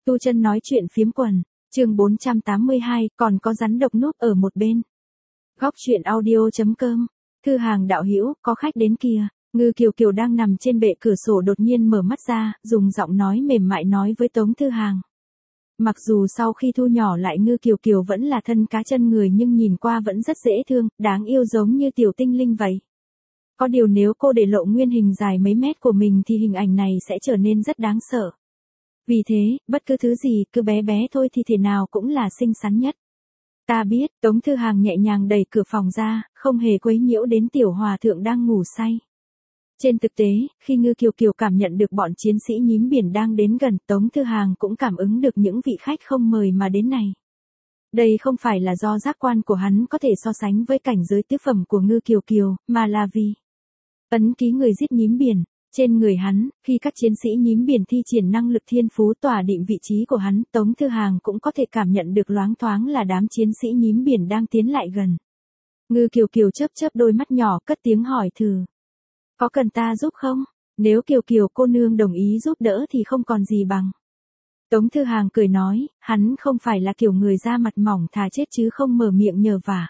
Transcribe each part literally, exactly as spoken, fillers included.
Tu Chân nói chuyện phiếm quần, chương bốn trăm tám mươi hai, còn có rắn độc núp ở một bên. Góc truyện audio chấm com, Thư Hàng đạo hữu, có khách đến kìa. Ngư Kiều Kiều đang nằm trên bệ cửa sổ đột nhiên mở mắt ra, dùng giọng nói mềm mại nói với Tống Thư Hàng. Mặc dù sau khi thu nhỏ lại Ngư Kiều Kiều vẫn là thân cá chân người nhưng nhìn qua vẫn rất dễ thương, đáng yêu giống như tiểu tinh linh vậy. Có điều nếu cô để lộ nguyên hình dài mấy mét của mình thì hình ảnh này sẽ trở nên rất đáng sợ. Vì thế, bất cứ thứ gì, cứ bé bé thôi thì thể nào cũng là xinh xắn nhất. Ta biết, Tống Thư Hàng nhẹ nhàng đẩy cửa phòng ra, không hề quấy nhiễu đến tiểu hòa thượng đang ngủ say. Trên thực tế, khi Ngư Kiều Kiều cảm nhận được bọn chiến sĩ nhím biển đang đến gần, Tống Thư Hàng cũng cảm ứng được những vị khách không mời mà đến này. Đây không phải là do giác quan của hắn có thể so sánh với cảnh giới tứ phẩm của Ngư Kiều Kiều, mà là vì ấn ký người giết nhím biển. Trên người hắn, khi các chiến sĩ nhím biển thi triển năng lực thiên phú tỏa định vị trí của hắn, Tống Thư Hàng cũng có thể cảm nhận được loáng thoáng là đám chiến sĩ nhím biển đang tiến lại gần. Ngư Kiều Kiều chớp chớp đôi mắt nhỏ cất tiếng hỏi thử. Có cần ta giúp không? Nếu Kiều Kiều cô nương đồng ý giúp đỡ thì không còn gì bằng. Tống Thư Hàng cười nói, hắn không phải là kiểu người da mặt mỏng thà chết chứ không mở miệng nhờ vả.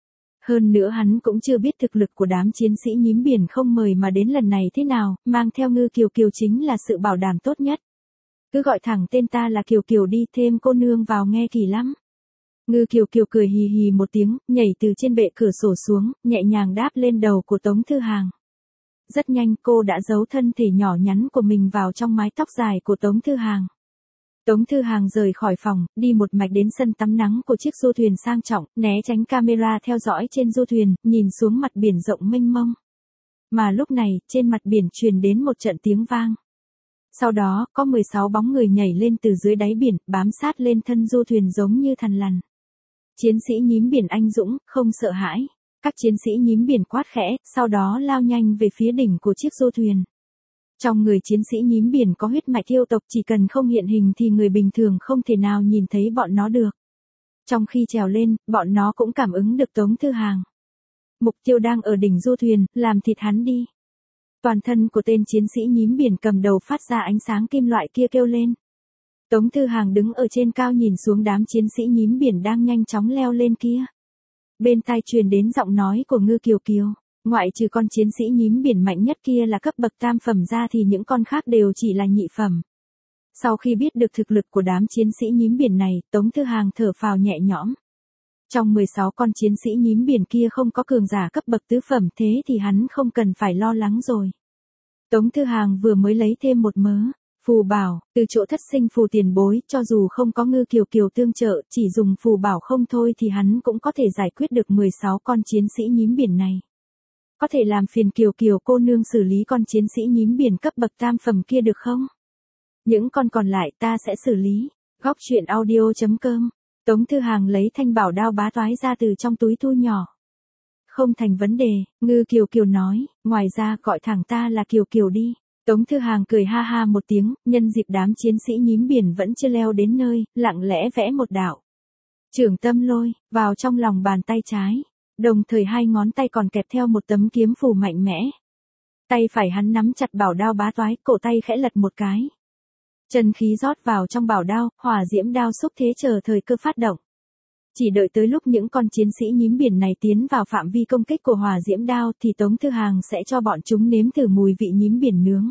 Hơn nữa hắn cũng chưa biết thực lực của đám chiến sĩ nhím biển không mời mà đến lần này thế nào, mang theo Ngư Kiều Kiều chính là sự bảo đảm tốt nhất. Cứ gọi thẳng tên ta là Kiều Kiều đi, thêm cô nương vào nghe kỳ lắm. Ngư Kiều Kiều cười hì hì một tiếng, nhảy từ trên bệ cửa sổ xuống, nhẹ nhàng đáp lên đầu của Tống Thư Hàng. Rất nhanh cô đã giấu thân thể nhỏ nhắn của mình vào trong mái tóc dài của Tống Thư Hàng. Tống Thư Hàng rời khỏi phòng, đi một mạch đến sân tắm nắng của chiếc du thuyền sang trọng, né tránh camera theo dõi trên du thuyền, nhìn xuống mặt biển rộng mênh mông. Mà lúc này, trên mặt biển truyền đến một trận tiếng vang. Sau đó, có mười sáu bóng người nhảy lên từ dưới đáy biển, bám sát lên thân du thuyền giống như thằn lằn. Chiến sĩ nhím biển anh dũng, không sợ hãi. Các chiến sĩ nhím biển quát khẽ, sau đó lao nhanh về phía đỉnh của chiếc du thuyền. Trong người chiến sĩ nhím biển có huyết mạch yêu tộc, chỉ cần không hiện hình thì người bình thường không thể nào nhìn thấy bọn nó được. Trong khi trèo lên, bọn nó cũng cảm ứng được Tống Thư Hàng. Mục tiêu đang ở đỉnh du thuyền, làm thịt hắn đi. Toàn thân của tên chiến sĩ nhím biển cầm đầu phát ra ánh sáng kim loại kia kêu lên. Tống Thư Hàng đứng ở trên cao nhìn xuống đám chiến sĩ nhím biển đang nhanh chóng leo lên kia. Bên tai truyền đến giọng nói của Ngư Kiều Kiều. Ngoại trừ con chiến sĩ nhím biển mạnh nhất kia là cấp bậc tam phẩm ra thì những con khác đều chỉ là nhị phẩm. Sau khi biết được thực lực của đám chiến sĩ nhím biển này, Tống Thư Hàng thở phào nhẹ nhõm. Trong mười sáu con chiến sĩ nhím biển kia không có cường giả cấp bậc tứ phẩm, thế thì hắn không cần phải lo lắng rồi. Tống Thư Hàng vừa mới lấy thêm một mớ phù bảo từ chỗ thất sinh phù tiền bối, cho dù không có Ngư Kiều Kiều tương trợ, chỉ dùng phù bảo không thôi thì hắn cũng có thể giải quyết được mười sáu con chiến sĩ nhím biển này. Có thể làm phiền Kiều Kiều cô nương xử lý con chiến sĩ nhím biển cấp bậc tam phẩm kia được không? Những con còn lại ta sẽ xử lý. Góc truyện audio chấm com, Tống Thư Hàng lấy thanh bảo đao bá toái ra từ trong túi thu nhỏ. Không thành vấn đề, Ngư Kiều Kiều nói, ngoài ra gọi thẳng ta là Kiều Kiều đi. Tống Thư Hàng cười ha ha một tiếng, nhân dịp đám chiến sĩ nhím biển vẫn chưa leo đến nơi, lặng lẽ vẽ một đạo Chưởng Tâm Lôi vào trong lòng bàn tay trái. Đồng thời hai ngón tay còn kẹp theo một tấm kiếm phù mạnh mẽ. Tay phải hắn nắm chặt bảo đao bá toái, cổ tay khẽ lật một cái. Chân khí rót vào trong bảo đao, hỏa diễm đao xúc thế chờ thời cơ phát động. Chỉ đợi tới lúc những con chiến sĩ nhím biển này tiến vào phạm vi công kích của hỏa diễm đao thì Tống Thư Hàng sẽ cho bọn chúng nếm thử mùi vị nhím biển nướng.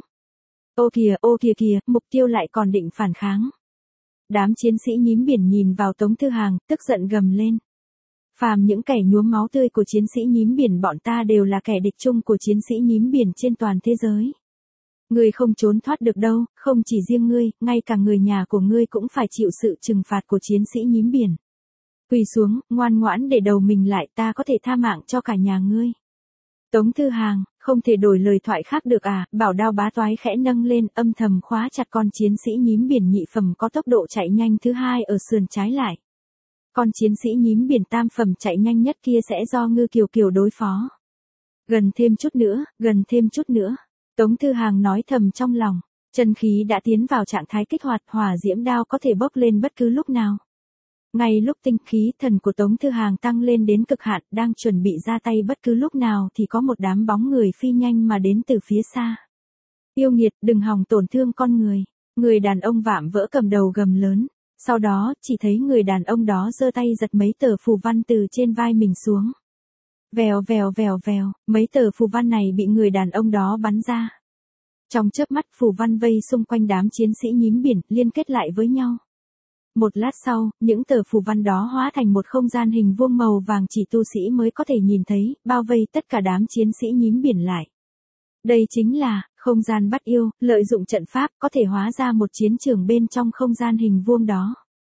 Ô kìa, ô kìa kìa, mục tiêu lại còn định phản kháng. Đám chiến sĩ nhím biển nhìn vào Tống Thư Hàng, tức giận gầm lên. Phàm những kẻ nhuốm máu tươi của chiến sĩ nhím biển bọn ta đều là kẻ địch chung của chiến sĩ nhím biển trên toàn thế giới. Ngươi không trốn thoát được đâu, không chỉ riêng ngươi, ngay cả người nhà của ngươi cũng phải chịu sự trừng phạt của chiến sĩ nhím biển. Quỳ xuống, ngoan ngoãn để đầu mình lại, ta có thể tha mạng cho cả nhà ngươi. Tống Thư Hàng, không thể đổi lời thoại khác được à, bảo đao bá toái khẽ nâng lên, âm thầm khóa chặt con chiến sĩ nhím biển nhị phẩm có tốc độ chạy nhanh thứ hai ở sườn trái lại. Con chiến sĩ nhím biển tam phẩm chạy nhanh nhất kia sẽ do Ngư Kiều Kiều đối phó. Gần thêm chút nữa, gần thêm chút nữa. Tống Thư Hàng nói thầm trong lòng. Chân khí đã tiến vào trạng thái kích hoạt, hỏa diễm đao có thể bốc lên bất cứ lúc nào. Ngay lúc tinh khí thần của Tống Thư Hàng tăng lên đến cực hạn, đang chuẩn bị ra tay bất cứ lúc nào thì có một đám bóng người phi nhanh mà đến từ phía xa. Yêu nghiệt, đừng hòng tổn thương con người. người đàn ông vạm vỡ cầm đầu gầm lớn. Sau đó, chỉ thấy người đàn ông đó giơ tay giật mấy tờ phù văn từ trên vai mình xuống. Vèo vèo vèo vèo, mấy tờ phù văn này bị người đàn ông đó bắn ra. Trong chớp mắt phù văn vây xung quanh đám chiến sĩ nhím biển, liên kết lại với nhau. Một lát sau, những tờ phù văn đó hóa thành một không gian hình vuông màu vàng chỉ tu sĩ mới có thể nhìn thấy, bao vây tất cả đám chiến sĩ nhím biển lại. Đây chính là, không gian bắt yêu, lợi dụng trận pháp có thể hóa ra một chiến trường bên trong không gian hình vuông đó.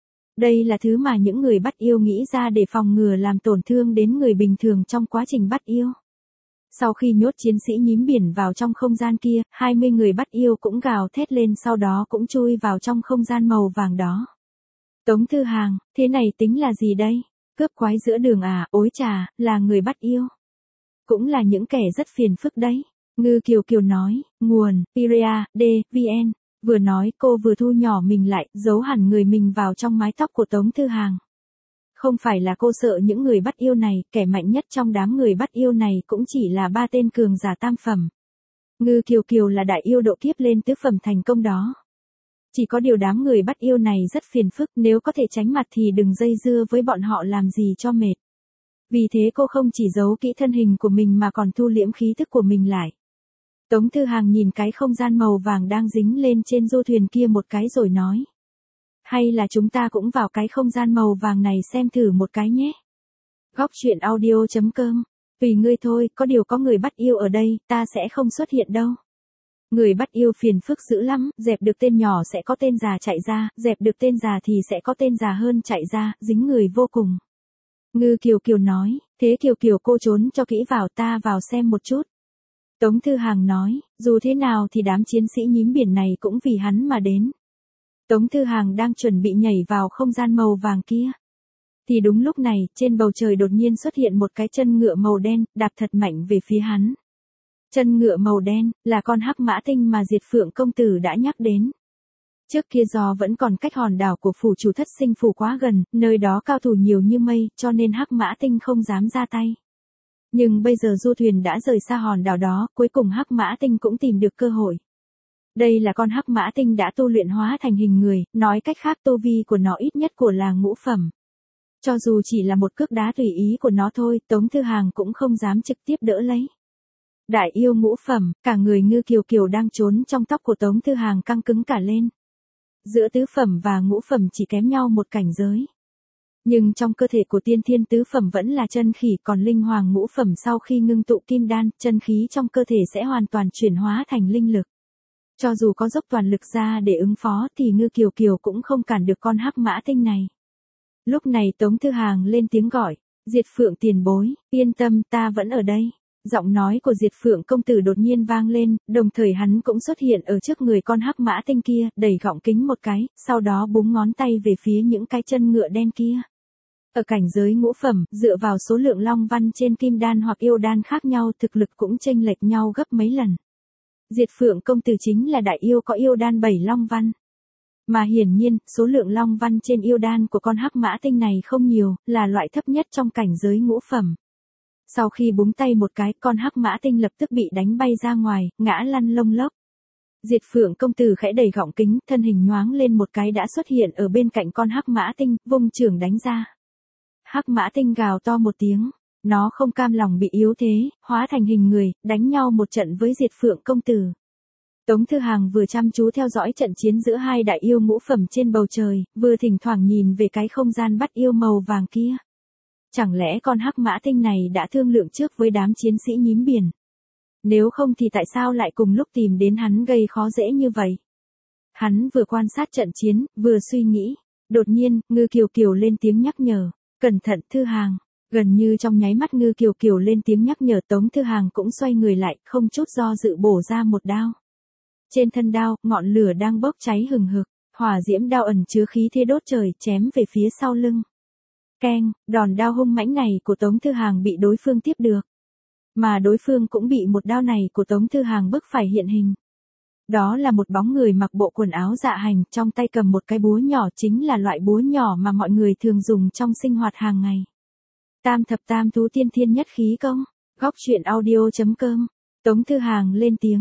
Đây là thứ mà những người bắt yêu nghĩ ra để phòng ngừa làm tổn thương đến người bình thường trong quá trình bắt yêu. Sau khi nhốt chiến sĩ nhím biển vào trong không gian kia, hai mươi người bắt yêu cũng gào thét lên sau đó cũng chui vào trong không gian màu vàng đó. Tống Thư Hàng, thế này tính là gì đây? Cướp quái giữa đường à, ối chà, là người bắt yêu. Cũng là những kẻ rất phiền phức đấy. Ngư Kiều Kiều nói, nguồn, Iria, D, vê en. Vừa nói cô vừa thu nhỏ mình lại, giấu hẳn người mình vào trong mái tóc của Tống Thư Hàng. Không phải là cô sợ những người bắt yêu này, kẻ mạnh nhất trong đám người bắt yêu này cũng chỉ là ba tên cường giả tam phẩm. Ngư Kiều Kiều là đại yêu độ kiếp lên tứ phẩm thành công đó. Chỉ có điều đám người bắt yêu này rất phiền phức, nếu có thể tránh mặt thì đừng dây dưa với bọn họ làm gì cho mệt. Vì thế cô không chỉ giấu kỹ thân hình của mình mà còn thu liễm khí thức của mình lại. Tống Thư Hàng nhìn cái không gian màu vàng đang dính lên trên du thuyền kia một cái rồi nói. Hay là chúng ta cũng vào cái không gian màu vàng này xem thử một cái nhé. Góc truyện audio chấm com. Tùy ngươi thôi, có điều có người bắt yêu ở đây, ta sẽ không xuất hiện đâu. Người bắt yêu phiền phức dữ lắm, dẹp được tên nhỏ sẽ có tên già chạy ra, dẹp được tên già thì sẽ có tên già hơn chạy ra, dính người vô cùng. Ngư Kiều Kiều nói, thế Kiều Kiều cô trốn cho kỹ vào, ta vào xem một chút. Tống Thư Hàng nói, dù thế nào thì đám chiến sĩ nhím biển này cũng vì hắn mà đến. Tống Thư Hàng đang chuẩn bị nhảy vào không gian màu vàng kia. Thì đúng lúc này, trên bầu trời đột nhiên xuất hiện một cái chân ngựa màu đen, đạp thật mạnh về phía hắn. Chân ngựa màu đen, là con hắc mã tinh mà Diệt Phượng công tử đã nhắc đến. Trước kia do vẫn còn cách hòn đảo của phủ chủ Thất Sinh phủ quá gần, nơi đó cao thủ nhiều như mây, cho nên hắc mã tinh không dám ra tay. Nhưng bây giờ du thuyền đã rời xa hòn đảo đó, cuối cùng hắc mã tinh cũng tìm được cơ hội. Đây là con hắc mã tinh đã tu luyện hóa thành hình người, nói cách khác tu vi của nó ít nhất của là ngũ phẩm. Cho dù chỉ là một cước đá tùy ý của nó thôi, Tống Thư Hàng cũng không dám trực tiếp đỡ lấy. Đại yêu ngũ phẩm, cả người Ngư Kiều Kiều đang trốn trong tóc của Tống Thư Hàng căng cứng cả lên. Giữa tứ phẩm và ngũ phẩm chỉ kém nhau một cảnh giới. Nhưng trong cơ thể của tiên thiên tứ phẩm vẫn là chân khỉ, còn linh hoàng ngũ phẩm sau khi ngưng tụ kim đan, chân khí trong cơ thể sẽ hoàn toàn chuyển hóa thành linh lực. Cho dù có dốc toàn lực ra để ứng phó thì Ngư Kiều Kiều cũng không cản được con hắc mã tinh này. Lúc này Tống Thư Hàng lên tiếng gọi, Diệt Phượng tiền bối, yên tâm ta vẫn ở đây. Giọng nói của Diệt Phượng công tử đột nhiên vang lên, đồng thời hắn cũng xuất hiện ở trước người con hắc mã tinh kia, đẩy gọng kính một cái, sau đó búng ngón tay về phía những cái chân ngựa đen kia. Ở cảnh giới ngũ phẩm, dựa vào số lượng long văn trên kim đan hoặc yêu đan khác nhau, thực lực cũng chênh lệch nhau gấp mấy lần. Diệt Phượng công tử chính là đại yêu có yêu đan bảy long văn. Mà hiển nhiên, số lượng long văn trên yêu đan của con hắc mã tinh này không nhiều, là loại thấp nhất trong cảnh giới ngũ phẩm. Sau khi búng tay một cái, con hắc mã tinh lập tức bị đánh bay ra ngoài, ngã lăn lông lốc. Diệt Phượng công tử khẽ đẩy gọng kính, thân hình nhoáng lên một cái đã xuất hiện ở bên cạnh con hắc mã tinh, vung chưởng đánh ra. Hắc mã tinh gào to một tiếng, nó không cam lòng bị yếu thế, hóa thành hình người, đánh nhau một trận với Diệt Phượng công tử. Tống Thư Hàng vừa chăm chú theo dõi trận chiến giữa hai đại yêu ngũ phẩm trên bầu trời, vừa thỉnh thoảng nhìn về cái không gian bắt yêu màu vàng kia. Chẳng lẽ con hắc mã tinh này đã thương lượng trước với đám chiến sĩ nhím biển? Nếu không thì tại sao lại cùng lúc tìm đến hắn gây khó dễ như vậy? Hắn vừa quan sát trận chiến, vừa suy nghĩ. Đột nhiên, Ngư Kiều Kiều lên tiếng nhắc nhở. Cẩn thận Thư Hàng. Gần như trong nháy mắt Ngư Kiều Kiều lên tiếng nhắc nhở, Tống Thư Hàng cũng xoay người lại, không chút do dự bổ ra một đao. Trên thân đao, ngọn lửa đang bốc cháy hừng hực, hỏa diễm đao ẩn chứa khí thế đốt trời, chém về phía sau lưng. Keng, đòn đao hung mãnh này của Tống Thư Hàng bị đối phương tiếp được. Mà đối phương cũng bị một đao này của Tống Thư Hàng bức phải hiện hình. Đó là một bóng người mặc bộ quần áo dạ hành, trong tay cầm một cái búa nhỏ, chính là loại búa nhỏ mà mọi người thường dùng trong sinh hoạt hàng ngày. Tam thập tam tú tiên thiên nhất khí công. Góc truyện audio chấm com. Tống Thư Hàng lên tiếng.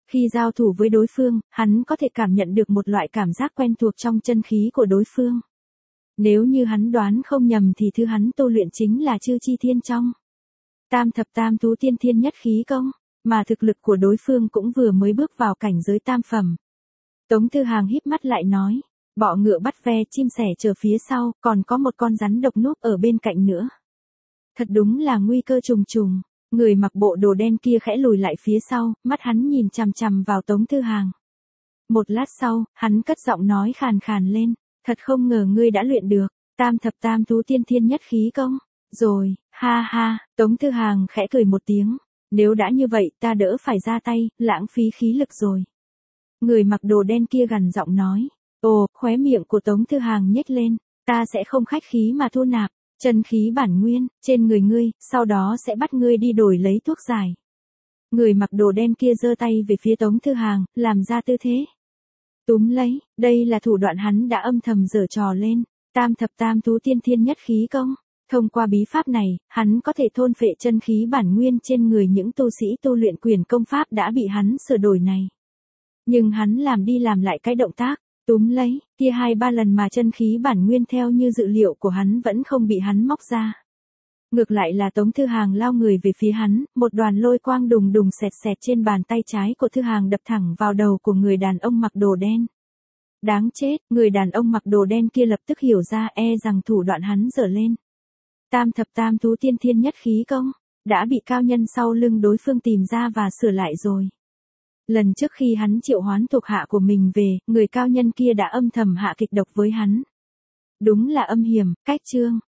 Khi giao thủ với đối phương, hắn có thể cảm nhận được một loại cảm giác quen thuộc trong chân khí của đối phương. Nếu như hắn đoán không nhầm thì thứ hắn tu luyện chính là Chư Chi Thiên trong Tam Thập Tam Thú Tiên Thiên Nhất Khí Công, mà thực lực của đối phương cũng vừa mới bước vào cảnh giới tam phẩm. Tống Thư Hàng híp mắt lại nói, bọ ngựa bắt ve, chim sẻ chờ phía sau, còn có một con rắn độc núp ở bên cạnh nữa. Thật đúng là nguy cơ trùng trùng. Người mặc bộ đồ đen kia khẽ lùi lại phía sau, mắt hắn nhìn chằm chằm vào Tống Thư Hàng. Một lát sau, hắn cất giọng nói khàn khàn lên, thật không ngờ ngươi đã luyện được Tam Thập Tam Thú Tiên Thiên Nhất Khí Công. Rồi, ha ha, Tống Thư Hàng khẽ cười một tiếng, nếu đã như vậy ta đỡ phải ra tay, lãng phí khí lực rồi. Người mặc đồ đen kia gằn giọng nói, ồ, khóe miệng của Tống Thư Hàng nhếch lên, ta sẽ không khách khí mà thu nạp chân khí bản nguyên trên người ngươi, sau đó sẽ bắt ngươi đi đổi lấy thuốc giải. Người mặc đồ đen kia giơ tay về phía Tống Thư Hàng, làm ra tư thế túm lấy, đây là thủ đoạn hắn đã âm thầm giở trò lên, Tam Thập Tam Thú Tiên Thiên Nhất Khí Công. Thông qua bí pháp này, hắn có thể thôn phệ chân khí bản nguyên trên người những tu sĩ tu luyện quyền công pháp đã bị hắn sửa đổi này. Nhưng hắn làm đi làm lại cái động tác túm lấy, kia hai ba lần mà chân khí bản nguyên theo như dự liệu của hắn vẫn không bị hắn móc ra. Ngược lại là Tống Thư Hàng lao người về phía hắn, một đoàn lôi quang đùng đùng xẹt xẹt trên bàn tay trái của Thư Hàng đập thẳng vào đầu của người đàn ông mặc đồ đen. Đáng chết, người đàn ông mặc đồ đen kia lập tức hiểu ra e rằng thủ đoạn hắn dở lên. Tam Thập Tam Thú Tiên Thiên Nhất Khí Công, đã bị cao nhân sau lưng đối phương tìm ra và sửa lại rồi. Lần trước khi hắn triệu hoán thuộc hạ của mình về, người cao nhân kia đã âm thầm hạ kịch độc với hắn. Đúng là âm hiểm, cách chương.